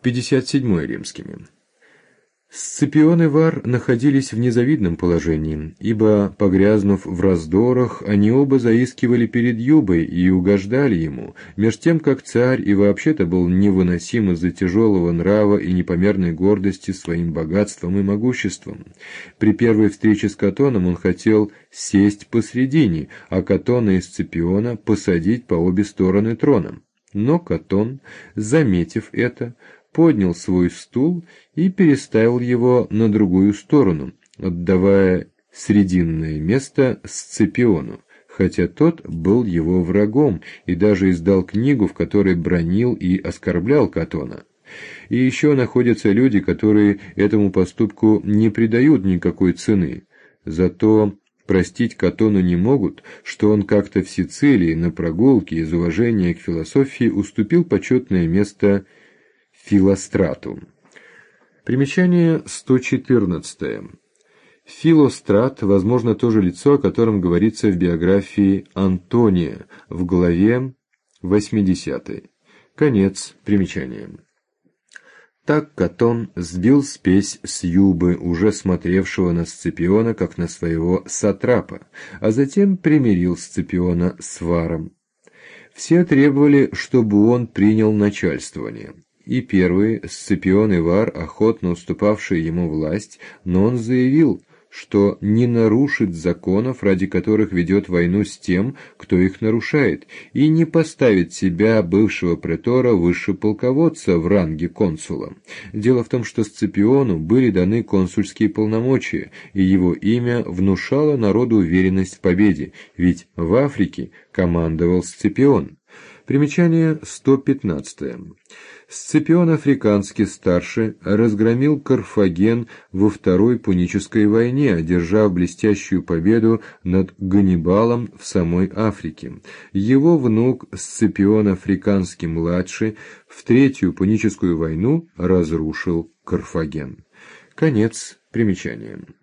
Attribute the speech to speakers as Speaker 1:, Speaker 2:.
Speaker 1: 57 римскими. Сципион и Вар находились в незавидном положении, ибо, погрязнув в раздорах, они оба заискивали перед Юбой и угождали ему, меж тем как царь и вообще-то был невыносим из-за тяжелого нрава и непомерной гордости своим богатством и могуществом. При первой встрече с Катоном он хотел сесть посредине, а Катона и Сципиона посадить по обе стороны трона. Но Катон, заметив это, поднял свой стул и переставил его на другую сторону, отдавая срединное место Сципиону, хотя тот был его врагом и даже издал книгу, в которой бранил и оскорблял Катона. И еще находятся люди, которые этому поступку не придают никакой цены, зато простить Катону не могут, что он как-то в Сицилии на прогулке из уважения к философии уступил почетное место Филострату. Примечание 114. Филострат, возможно, то же лицо, о котором говорится в биографии Антония в главе 80. Конец примечания. Так Катон сбил спесь с Юбы, уже смотревшего на Сципиона как на своего сатрапа, а затем примирил Сципиона с Варом. Все требовали, чтобы он принял начальствование. И первые, Сципион и Вар, охотно уступавшие ему власть, но он заявил, что не нарушит законов, ради которых ведет войну с тем, кто их нарушает, и не поставит себя, бывшего претора, выше полководца в ранге консула. Дело в том, что Сципиону были даны консульские полномочия, и его имя внушало народу уверенность в победе, ведь в Африке командовал Сципион. Примечание 115. Сципион Африканский старший разгромил Карфаген во Второй Пунической войне, одержав блестящую победу над Ганнибалом в самой Африке. Его внук Сципион Африканский младший в Третью Пуническую войну разрушил Карфаген. Конец примечания.